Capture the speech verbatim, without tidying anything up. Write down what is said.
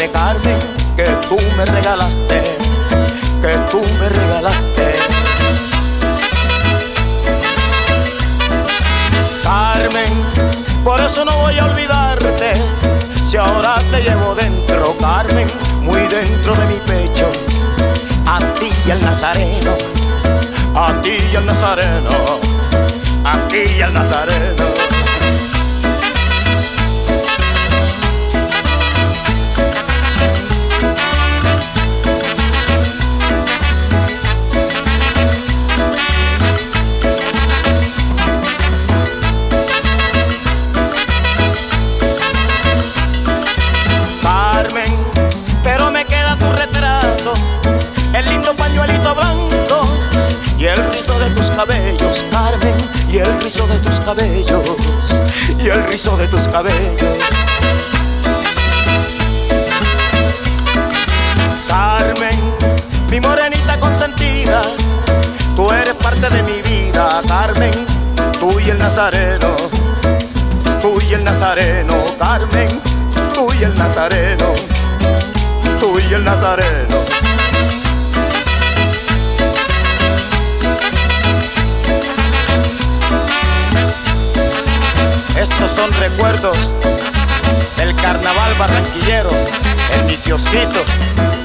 perfume, Carmen, que tú me regalaste, que tú me regalaste. Carmen, por eso no voy a olvidarte, si ahora te llevo dentro, Carmen, muy dentro de mi pecho. A ti y al Nazareno, a ti y al Nazareno, a ti y al Nazareno. Pero me queda tu retrato, el lindo pañuelito blanco y el rizo de tus cabellos, Carmen, y el rizo de tus cabellos, y el rizo de tus cabellos. Carmen, mi morenita consentida, tú eres parte de mi vida, Carmen, tú y el Nazareno, tú y el Nazareno, Carmen, tú y el Nazareno, tú y el Nazareno. Estos son recuerdos del carnaval barranquillero en mi kiosquito.